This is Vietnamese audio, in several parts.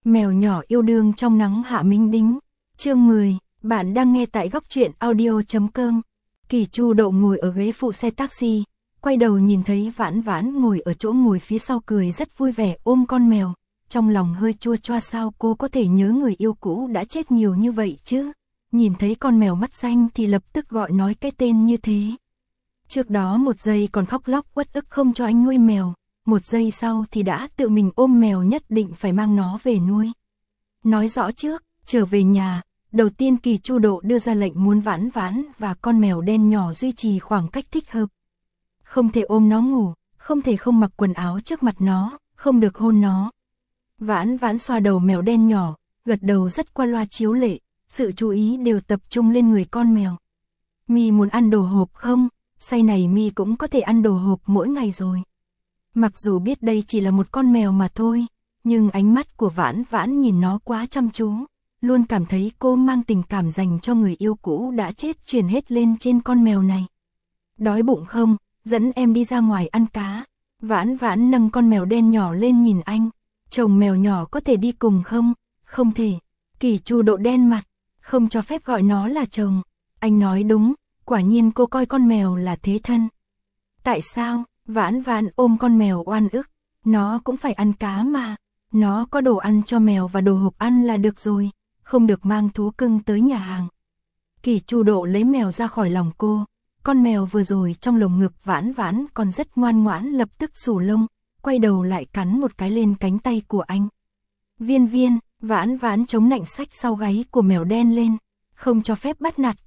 Mèo nhỏ yêu đương trong nắng hạ minh đính. Chương 10, bạn đang nghe tại góc truyện audio.com. Kỳ Chu Đậu ngồi ở ghế phụ xe taxi, quay đầu nhìn thấy Vãn Vãn ngồi ở chỗ ngồi phía sau cười rất vui vẻ ôm con mèo, trong lòng hơi chua choa sao cô có thể nhớ người yêu cũ đã chết nhiều như vậy chứ. Nhìn thấy con mèo mắt xanh thì lập tức gọi nói cái tên như thế. Trước đó một giây còn khóc lóc uất ức không cho anh nuôi mèo, một giây sau thì đã tự mình ôm mèo nhất định phải mang nó về nuôi. Nói rõ trước, trở về nhà, đầu tiên Kỳ Chu Độ đưa ra lệnh muốn Vãn Vãn và con mèo đen nhỏ duy trì khoảng cách thích hợp. Không thể ôm nó ngủ, không thể không mặc quần áo trước mặt nó, không được hôn nó. Vãn Vãn xoa đầu mèo đen nhỏ, gật đầu rất qua loa chiếu lệ, sự chú ý đều tập trung lên người con mèo. Mi muốn ăn đồ hộp không? Say này Mi cũng có thể ăn đồ hộp mỗi ngày rồi. Mặc dù biết đây chỉ là một con mèo mà thôi, nhưng ánh mắt của Vãn Vãn nhìn nó quá chăm chú, luôn cảm thấy cô mang tình cảm dành cho người yêu cũ đã chết truyền hết lên trên con mèo này. Đói bụng không? Dẫn em đi ra ngoài ăn cá. Vãn Vãn nâng con mèo đen nhỏ lên nhìn anh. Chồng mèo nhỏ có thể đi cùng không? Không thể. Kỳ Chu Độ đen mặt, không cho phép gọi nó là chồng. Anh nói đúng, quả nhiên cô coi con mèo là thế thân. Tại sao? Vãn Vãn ôm con mèo oan ức, nó cũng phải ăn cá mà, nó có đồ ăn cho mèo và đồ hộp ăn là được rồi, không được mang thú cưng tới nhà hàng. Kỳ Chu Độ lấy mèo ra khỏi lòng cô, con mèo vừa rồi trong lồng ngực Vãn Vãn còn rất ngoan ngoãn lập tức xù lông, quay đầu lại cắn một cái lên cánh tay của anh. Viên Viên, Vãn Vãn chống nạnh xách sau gáy của mèo đen lên, không cho phép bắt nạt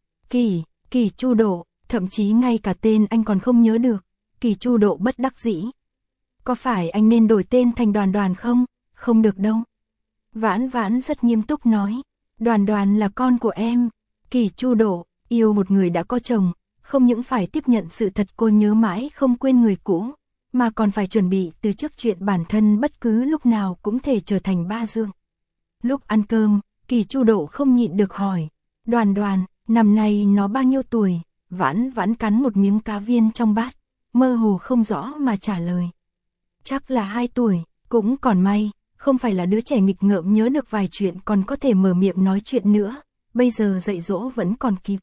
Kỳ Chu Độ, thậm chí ngay cả tên anh còn không nhớ được. Kỳ Chu Độ bất đắc dĩ. Có phải anh nên đổi tên thành Đoàn Đoàn không? Không được đâu. Vãn Vãn rất nghiêm túc nói. Đoàn Đoàn là con của em. Kỳ Chu Độ, yêu một người đã có chồng, không những phải tiếp nhận sự thật cô nhớ mãi không quên người cũ, mà còn phải chuẩn bị từ trước chuyện bản thân bất cứ lúc nào cũng thể trở thành ba dương. Lúc ăn cơm, Kỳ Chu Độ không nhịn được hỏi. Đoàn Đoàn, năm nay nó bao nhiêu tuổi? Vãn Vãn cắn một miếng cá viên trong bát, mơ hồ không rõ mà trả lời. Chắc là 2 tuổi, cũng còn may, không phải là đứa trẻ nghịch ngợm nhớ được vài chuyện còn có thể mở miệng nói chuyện nữa, bây giờ dạy dỗ vẫn còn kịp.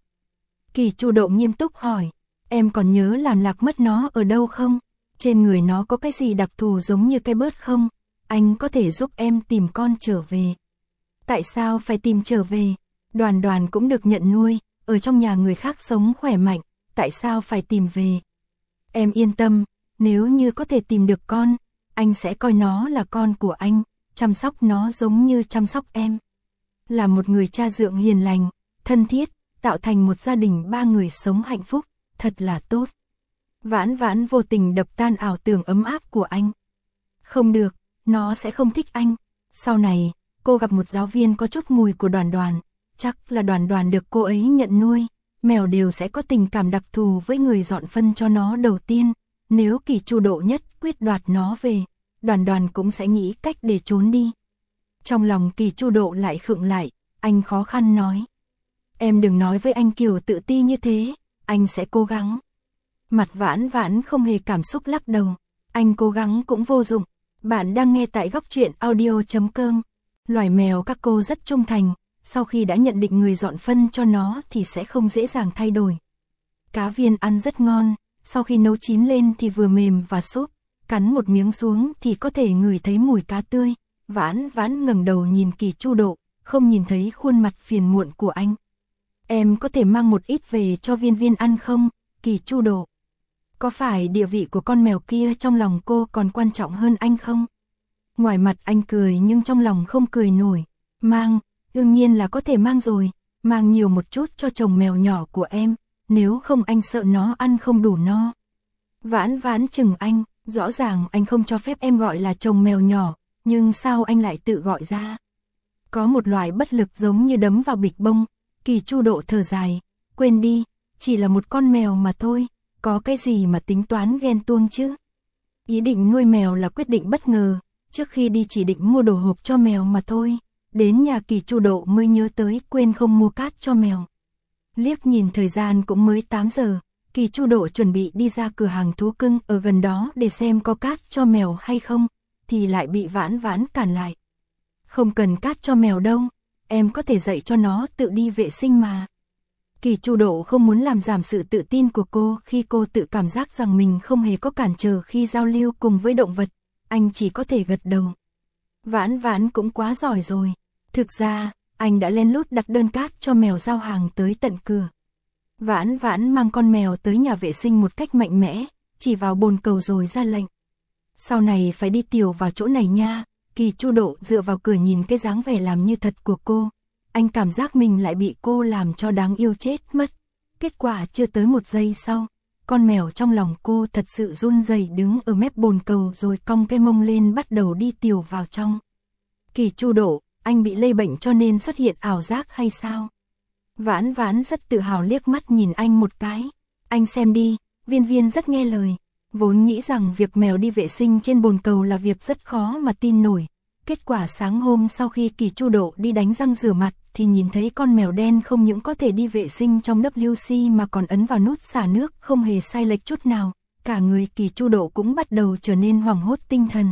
Kỳ Chu Độ nghiêm túc hỏi, em còn nhớ làm lạc mất nó ở đâu không? Trên người nó có cái gì đặc thù giống như cái bớt không? Anh có thể giúp em tìm con trở về. Tại sao phải tìm trở về? Đoàn Đoàn cũng được nhận nuôi, ở trong nhà người khác sống khỏe mạnh, tại sao phải tìm về? Em yên tâm, nếu như có thể tìm được con, anh sẽ coi nó là con của anh, chăm sóc nó giống như chăm sóc em. Là một người cha dượng hiền lành, thân thiết, tạo thành một gia đình 3 người sống hạnh phúc, thật là tốt. Vãn Vãn vô tình đập tan ảo tưởng ấm áp của anh. Không được, nó sẽ không thích anh. Sau này, cô gặp một giáo viên có chút mùi của Đoàn Đoàn, chắc là Đoàn Đoàn được cô ấy nhận nuôi. Mèo đều sẽ có tình cảm đặc thù với người dọn phân cho nó đầu tiên, nếu Kỳ Chu Độ nhất quyết đoạt nó về, Đoàn Đoàn cũng sẽ nghĩ cách để trốn đi. Trong lòng Kỳ Chu Độ lại khựng lại, anh khó khăn nói. Em đừng nói với anh kiểu tự ti như thế, anh sẽ cố gắng. Mặt Vãn Vãn không hề cảm xúc lắc đầu, anh cố gắng cũng vô dụng. Bạn đang nghe tại góc truyện audio.com. Loài mèo các cô rất trung thành. Sau khi đã nhận định người dọn phân cho nó thì sẽ không dễ dàng thay đổi. Cá viên ăn rất ngon, sau khi nấu chín lên thì vừa mềm và xốp, cắn một miếng xuống thì có thể ngửi thấy mùi cá tươi. Vãn Vãn ngẩng đầu nhìn Kỳ Chu Độ, không nhìn thấy khuôn mặt phiền muộn của anh. Em có thể mang một ít về cho Viên Viên ăn không, Kỳ Chu Độ? Có phải địa vị của con mèo kia trong lòng cô còn quan trọng hơn anh không? Ngoài mặt anh cười nhưng trong lòng không cười nổi. Mang, đương nhiên là có thể mang rồi, mang nhiều một chút cho chồng mèo nhỏ của em, nếu không anh sợ nó ăn không đủ no. Vãn Vãn chừng anh, rõ ràng anh không cho phép em gọi là chồng mèo nhỏ, nhưng sao anh lại tự gọi ra? Có một loại bất lực giống như đấm vào bịch bông. Kỳ Chu Độ thở dài, quên đi, chỉ là một con mèo mà thôi, có cái gì mà tính toán ghen tuông chứ? Ý định nuôi mèo là quyết định bất ngờ, trước khi đi chỉ định mua đồ hộp cho mèo mà thôi. Đến nhà Kỳ Chu Độ mới nhớ tới quên không mua cát cho mèo. Liếc nhìn thời gian cũng mới 8 giờ, Kỳ Chu Độ chuẩn bị đi ra cửa hàng thú cưng ở gần đó để xem có cát cho mèo hay không, thì lại bị Vãn Vãn cản lại. Không cần cát cho mèo đâu, em có thể dạy cho nó tự đi vệ sinh mà. Kỳ Chu Độ không muốn làm giảm sự tự tin của cô khi cô tự cảm giác rằng mình không hề có cản trở khi giao lưu cùng với động vật, anh chỉ có thể gật đầu. Vãn Vãn cũng quá giỏi rồi, thực ra, anh đã lén lút đặt đơn cát cho mèo giao hàng tới tận cửa. Vãn Vãn mang con mèo tới nhà vệ sinh một cách mạnh mẽ, chỉ vào bồn cầu rồi ra lệnh. Sau này phải đi tiểu vào chỗ này nha. Kỳ Chu Độ dựa vào cửa nhìn cái dáng vẻ làm như thật của cô. Anh cảm giác mình lại bị cô làm cho đáng yêu chết mất. Kết quả chưa tới 1 giây sau, con mèo trong lòng cô thật sự run rẩy đứng ở mép bồn cầu rồi cong cái mông lên bắt đầu đi tiểu vào trong. Kỳ Chu Độ, anh bị lây bệnh cho nên xuất hiện ảo giác hay sao? Vãn Vãn rất tự hào liếc mắt nhìn anh một cái. Anh xem đi, Viên Viên rất nghe lời. Vốn nghĩ rằng việc mèo đi vệ sinh trên bồn cầu là việc rất khó mà tin nổi. Kết quả sáng hôm sau khi Kỳ Chu Độ đi đánh răng rửa mặt thì nhìn thấy con mèo đen không những có thể đi vệ sinh trong WC mà còn ấn vào nút xả nước không hề sai lệch chút nào. Cả người Kỳ Chu Độ cũng bắt đầu trở nên hoảng hốt tinh thần.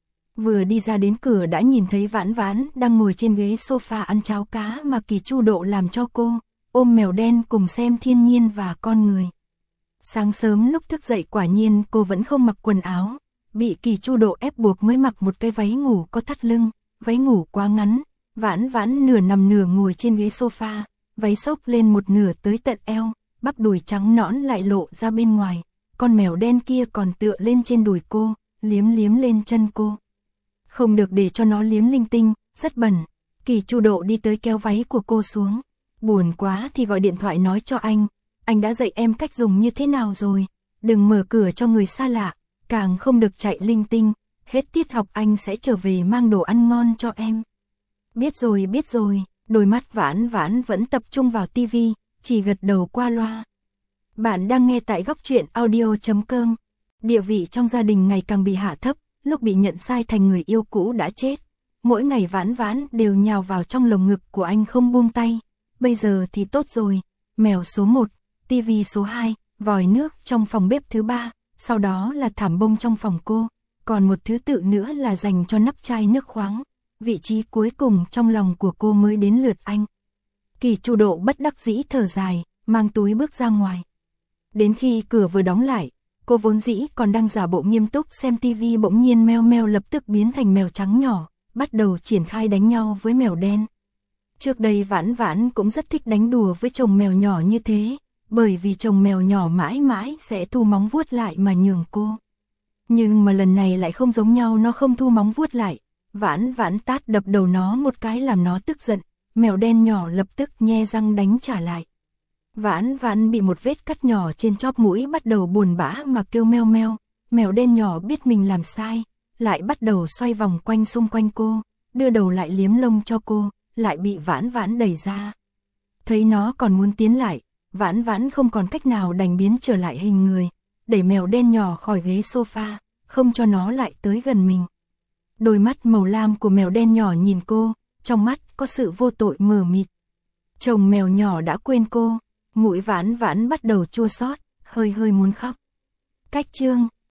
Vừa đi ra đến cửa đã nhìn thấy Vãn Vãn đang ngồi trên ghế sofa ăn cháo cá mà Kỳ Chu Độ làm cho cô, ôm mèo đen cùng xem thiên nhiên và con người. Sáng sớm lúc thức dậy quả nhiên cô vẫn không mặc quần áo, bị Kỳ Chu Độ ép buộc mới mặc một cái váy ngủ có thắt lưng, váy ngủ quá ngắn, Vãn Vãn nửa nằm nửa ngồi trên ghế sofa, váy xốc lên một nửa tới tận eo, bắp đùi trắng nõn lại lộ ra bên ngoài, con mèo đen kia còn tựa lên trên đùi cô, liếm liếm lên chân cô. Không được để cho nó liếm linh tinh, rất bẩn. Kỳ Chu Độ đi tới kéo váy của cô xuống. Buồn quá thì gọi điện thoại nói cho anh đã dạy em cách dùng như thế nào rồi, đừng mở cửa cho người xa lạ, càng không được chạy linh tinh, hết tiết học anh sẽ trở về mang đồ ăn ngon cho em. Biết rồi, đôi mắt Vãn Vãn vẫn tập trung vào tivi, chỉ gật đầu qua loa. Bạn đang nghe tại Góc Truyện Audio.com. Địa vị trong gia đình ngày càng bị hạ thấp, lúc bị nhận sai thành người yêu cũ đã chết. Mỗi ngày Vãn Vãn đều nhào vào trong lồng ngực của anh không buông tay. Bây giờ thì tốt rồi, mèo số 1, tivi số 2, vòi nước trong phòng bếp thứ 3, sau đó là thảm bông trong phòng cô, còn một thứ tự nữa là dành cho nắp chai nước khoáng. Vị trí cuối cùng trong lòng của cô mới đến lượt anh. Kỳ Chu Độ bất đắc dĩ thở dài, mang túi bước ra ngoài. Đến khi cửa vừa đóng lại, cô vốn dĩ còn đang giả bộ nghiêm túc xem tivi bỗng nhiên meo meo lập tức biến thành mèo trắng nhỏ, bắt đầu triển khai đánh nhau với mèo đen. Trước đây Vãn Vãn cũng rất thích đánh đùa với chồng mèo nhỏ như thế, bởi vì chồng mèo nhỏ mãi mãi sẽ thu móng vuốt lại mà nhường cô. Nhưng mà lần này lại không giống nhau, nó không thu móng vuốt lại. Vãn Vãn tát đập đầu nó một cái làm nó tức giận, mèo đen nhỏ lập tức nhe răng đánh trả lại. Vãn Vãn bị một vết cắt nhỏ trên chóp mũi bắt đầu buồn bã mà kêu meo meo, mèo đen nhỏ biết mình làm sai, lại bắt đầu xoay vòng quanh xung quanh cô, đưa đầu lại liếm lông cho cô, lại bị Vãn Vãn đẩy ra. Thấy nó còn muốn tiến lại, Vãn Vãn không còn cách nào đành biến trở lại hình người, đẩy mèo đen nhỏ khỏi ghế sofa, không cho nó lại tới gần mình. Đôi mắt màu lam của mèo đen nhỏ nhìn cô, trong mắt có sự vô tội mờ mịt. Chồng mèo nhỏ đã quên cô, mũi Vãn Vãn bắt đầu chua xót, hơi hơi muốn khóc. Cách chương